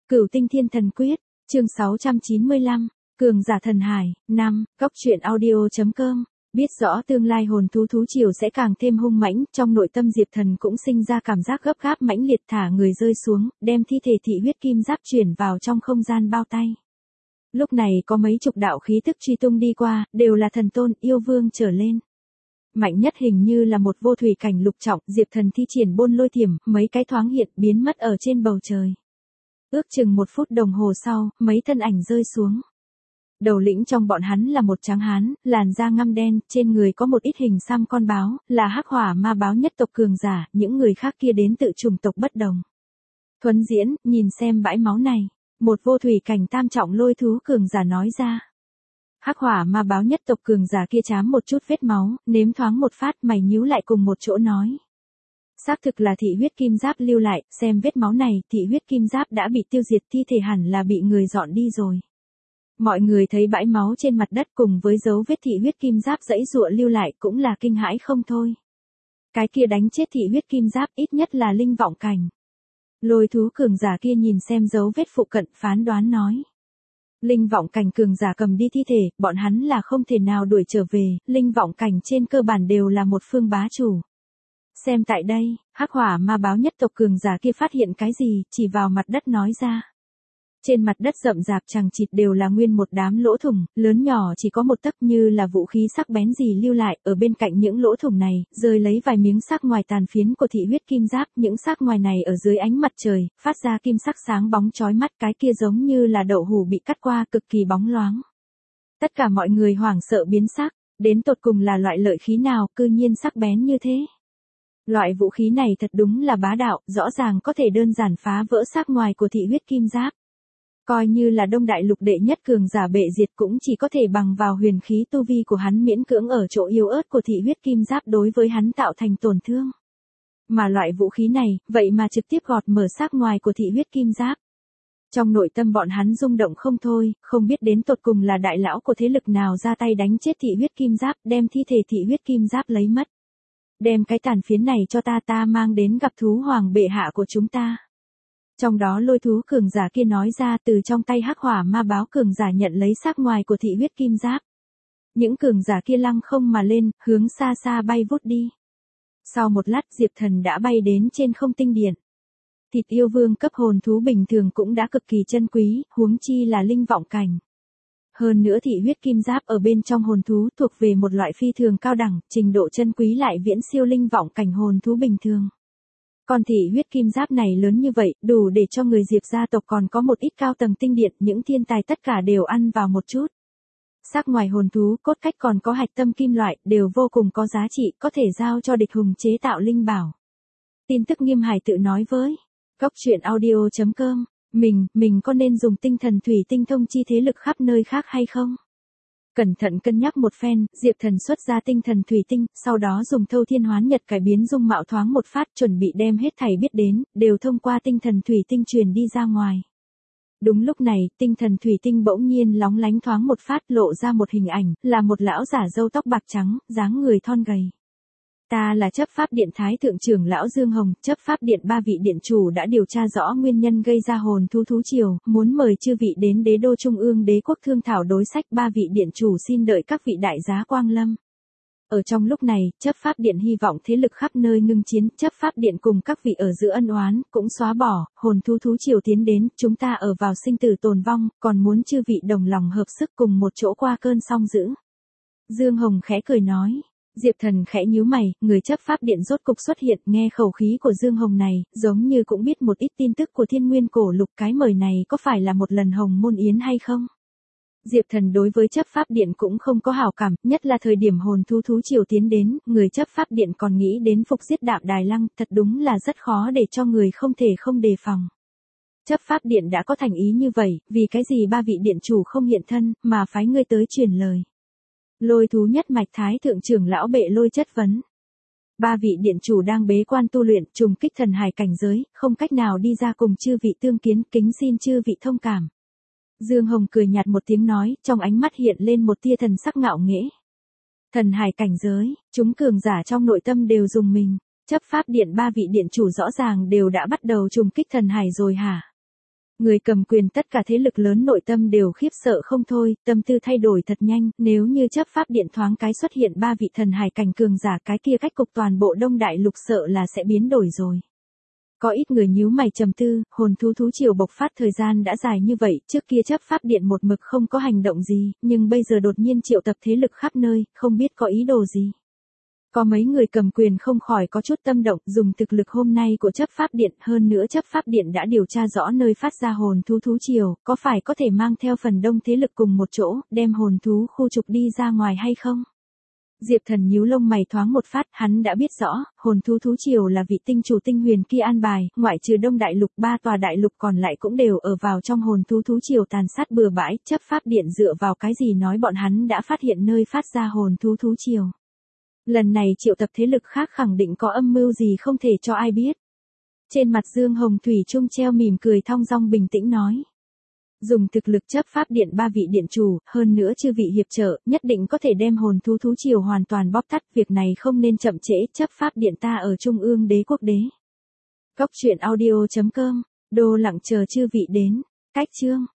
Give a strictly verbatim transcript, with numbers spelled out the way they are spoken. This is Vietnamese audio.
Cửu Tinh Thiên Thần Quyết, chương sáu trăm chín mươi lăm, Cường giả thần hải, năm, góc truyện audio.com, biết rõ tương lai hồn thú thú triều sẽ càng thêm hung mãnh, trong nội tâm Diệp Thần cũng sinh ra cảm giác gấp gáp mãnh liệt, thả người rơi xuống, đem thi thể thị huyết kim giáp chuyển vào trong không gian bao tay. Lúc này có mấy chục đạo khí tức truy tung đi qua, đều là thần tôn, yêu vương trở lên. Mạnh nhất hình như là một vô thủy cảnh lục trọng, Diệp Thần thi triển bôn lôi thiểm, mấy cái thoáng hiện biến mất ở trên bầu trời. Ước chừng một phút đồng hồ sau, mấy thân ảnh rơi xuống. Đầu lĩnh trong bọn hắn là một tráng hán, làn da ngăm đen, trên người có một ít hình xăm con báo, là hắc hỏa ma báo nhất tộc cường giả, những người khác kia đến tự chủng tộc bất đồng. Thuấn Diễn, nhìn xem bãi máu này, một vô thủy cảnh tam trọng lôi thú cường giả nói ra. Hắc hỏa ma báo nhất tộc cường giả kia chám một chút vết máu, nếm thoáng một phát, mày nhíu lại cùng một chỗ nói. Xác thực là thị huyết kim giáp lưu lại, xem vết máu này, thị huyết kim giáp đã bị tiêu diệt, thi thể hẳn là bị người dọn đi rồi. Mọi người thấy bãi máu trên mặt đất cùng với dấu vết thị huyết kim giáp dãy dụa lưu lại cũng là kinh hãi không thôi. Cái kia đánh chết thị huyết kim giáp ít nhất là linh vọng cảnh. Lôi thú cường giả kia nhìn xem dấu vết phụ cận, phán đoán nói. Linh vọng cảnh cường giả cầm đi thi thể, bọn hắn là không thể nào đuổi trở về, linh vọng cảnh trên cơ bản đều là một phương bá chủ. Xem tại đây, hắc hỏa ma báo nhất tộc cường giả kia phát hiện cái gì, chỉ vào mặt đất nói ra. Trên mặt đất rậm rạp chằng chịt đều là nguyên một đám lỗ thủng, lớn nhỏ chỉ có một tấc, như là vũ khí sắc bén gì lưu lại, ở bên cạnh những lỗ thủng này, rơi lấy vài miếng xác ngoài tàn phiến của thị huyết kim giáp, những xác ngoài này ở dưới ánh mặt trời, phát ra kim sắc sáng bóng chói mắt, cái kia giống như là đậu hũ bị cắt qua, cực kỳ bóng loáng. Tất cả mọi người hoảng sợ biến sắc, đến tột cùng là loại lợi khí nào, cư nhiên sắc bén như thế. Loại vũ khí này thật đúng là bá đạo, rõ ràng có thể đơn giản phá vỡ xác ngoài của thị huyết kim giáp. Coi như là Đông Đại Lục đệ nhất cường giả bệ diệt cũng chỉ có thể bằng vào huyền khí tu vi của hắn miễn cưỡng ở chỗ yếu ớt của thị huyết kim giáp đối với hắn tạo thành tổn thương. Mà loại vũ khí này, vậy mà trực tiếp gọt mở xác ngoài của thị huyết kim giáp. Trong nội tâm bọn hắn rung động không thôi, không biết đến tột cùng là đại lão của thế lực nào ra tay đánh chết thị huyết kim giáp, đem thi thể thị huyết kim giáp lấy mất. Đem cái tàn phiến này cho ta, ta mang đến gặp thú hoàng bệ hạ của chúng ta. Trong đó lôi thú cường giả kia nói ra, từ trong tay hắc hỏa ma báo cường giả nhận lấy xác ngoài của thị huyết kim giáp. Những cường giả kia lăng không mà lên, hướng xa xa bay vút đi. Sau một lát Diệp Thần đã bay đến trên không tinh điện. Thịt yêu vương cấp hồn thú bình thường cũng đã cực kỳ chân quý, huống chi là linh vọng cảnh. Hơn nữa thị huyết kim giáp ở bên trong hồn thú thuộc về một loại phi thường cao đẳng, trình độ chân quý lại viễn siêu linh vọng cảnh hồn thú bình thường. Còn thị huyết kim giáp này lớn như vậy, đủ để cho người Diệp gia tộc còn có một ít cao tầng tinh điện, những thiên tài tất cả đều ăn vào một chút. Xác ngoài hồn thú, cốt cách còn có hạch tâm kim loại, đều vô cùng có giá trị, có thể giao cho địch hùng chế tạo linh bảo. Tin tức Nghiêm Hải tự nói với góc truyện audio.com, mình, mình có nên dùng tinh thần thủy tinh thông chi thế lực khắp nơi khác hay không? Cẩn thận cân nhắc một phen, Diệp Thần xuất ra tinh thần thủy tinh, sau đó dùng thâu thiên hoán nhật cải biến dung mạo thoáng một phát, chuẩn bị đem hết thảy biết đến, đều thông qua tinh thần thủy tinh truyền đi ra ngoài. Đúng lúc này, tinh thần thủy tinh bỗng nhiên lóng lánh thoáng một phát, lộ ra một hình ảnh, là một lão giả râu tóc bạc trắng, dáng người thon gầy. Ta là chấp pháp điện thái thượng trưởng lão Dương Hồng, chấp pháp điện ba vị điện chủ đã điều tra rõ nguyên nhân gây ra hồn thú thú triều, muốn mời chư vị đến đế đô trung ương đế quốc thương thảo đối sách, ba vị điện chủ xin đợi các vị đại giá quang lâm. Ở trong lúc này, chấp pháp điện hy vọng thế lực khắp nơi ngưng chiến, chấp pháp điện cùng các vị ở giữa ân oán, cũng xóa bỏ, hồn thú thú triều tiến đến, chúng ta ở vào sinh tử tồn vong, còn muốn chư vị đồng lòng hợp sức cùng một chỗ qua cơn song dữ. Dương Hồng khẽ cười nói. Diệp Thần khẽ nhíu mày, người chấp pháp điện rốt cục xuất hiện, nghe khẩu khí của Dương Hồng này, giống như cũng biết một ít tin tức của Thiên Nguyên cổ lục, cái mời này có phải là một lần hồng môn yến hay không? Diệp Thần đối với chấp pháp điện cũng không có hảo cảm, nhất là thời điểm hồn thú thú triều tiến đến, người chấp pháp điện còn nghĩ đến phục giết Đạm Đài Lăng, thật đúng là rất khó để cho người không thể không đề phòng. Chấp pháp điện đã có thành ý như vậy, vì cái gì ba vị điện chủ không hiện thân, mà phái ngươi tới truyền lời? Lôi thú nhất mạch thái thượng trưởng lão Bệ Lôi chất vấn. Ba vị điện chủ đang bế quan tu luyện, trùng kích thần hải cảnh giới, không cách nào đi ra cùng chư vị tương kiến, kính xin chư vị thông cảm. Dương Hồng cười nhạt một tiếng nói, trong ánh mắt hiện lên một tia thần sắc ngạo nghễ. Thần hải cảnh giới, chúng cường giả trong nội tâm đều dùng mình, chấp pháp điện ba vị điện chủ rõ ràng đều đã bắt đầu trùng kích thần hải rồi hả? Người cầm quyền tất cả thế lực lớn nội tâm đều khiếp sợ không thôi, tâm tư thay đổi thật nhanh, nếu như chấp pháp điện thoáng cái xuất hiện ba vị thần hải cảnh cường giả cái kia cách cục toàn bộ Đông Đại Lục sợ là sẽ biến đổi rồi. Có ít người nhíu mày trầm tư, hồn thú thú triều bộc phát thời gian đã dài như vậy, trước kia chấp pháp điện một mực không có hành động gì, nhưng bây giờ đột nhiên triệu tập thế lực khắp nơi, không biết có ý đồ gì. Có mấy người cầm quyền không khỏi có chút tâm động, dùng thực lực hôm nay của chấp pháp điện, hơn nữa chấp pháp điện đã điều tra rõ nơi phát ra hồn thú thú triều, có phải có thể mang theo phần đông thế lực cùng một chỗ, đem hồn thú khu trục đi ra ngoài hay không? Diệp Thần nhíu lông mày thoáng một phát, hắn đã biết rõ, hồn thú thú triều là vị tinh chủ tinh huyền kia an bài, ngoại trừ Đông Đại Lục, ba tòa đại lục còn lại cũng đều ở vào trong hồn thú thú triều tàn sát bừa bãi, chấp pháp điện dựa vào cái gì nói bọn hắn đã phát hiện nơi phát ra hồn thú thú triều. Lần này triệu tập thế lực khác khẳng định có âm mưu gì không thể cho ai biết. Trên mặt Dương Hồng Thủy Trung treo mỉm cười thong dong bình tĩnh nói. Dùng thực lực chấp pháp điện ba vị điện chủ, hơn nữa chư vị hiệp trợ, nhất định có thể đem hồn thú thú triều hoàn toàn bóp tắt, việc này không nên chậm trễ, chấp pháp điện ta ở Trung ương đế quốc đế. Cốc truyện audio chấm com, đô lặng chờ chư vị đến, cách chương.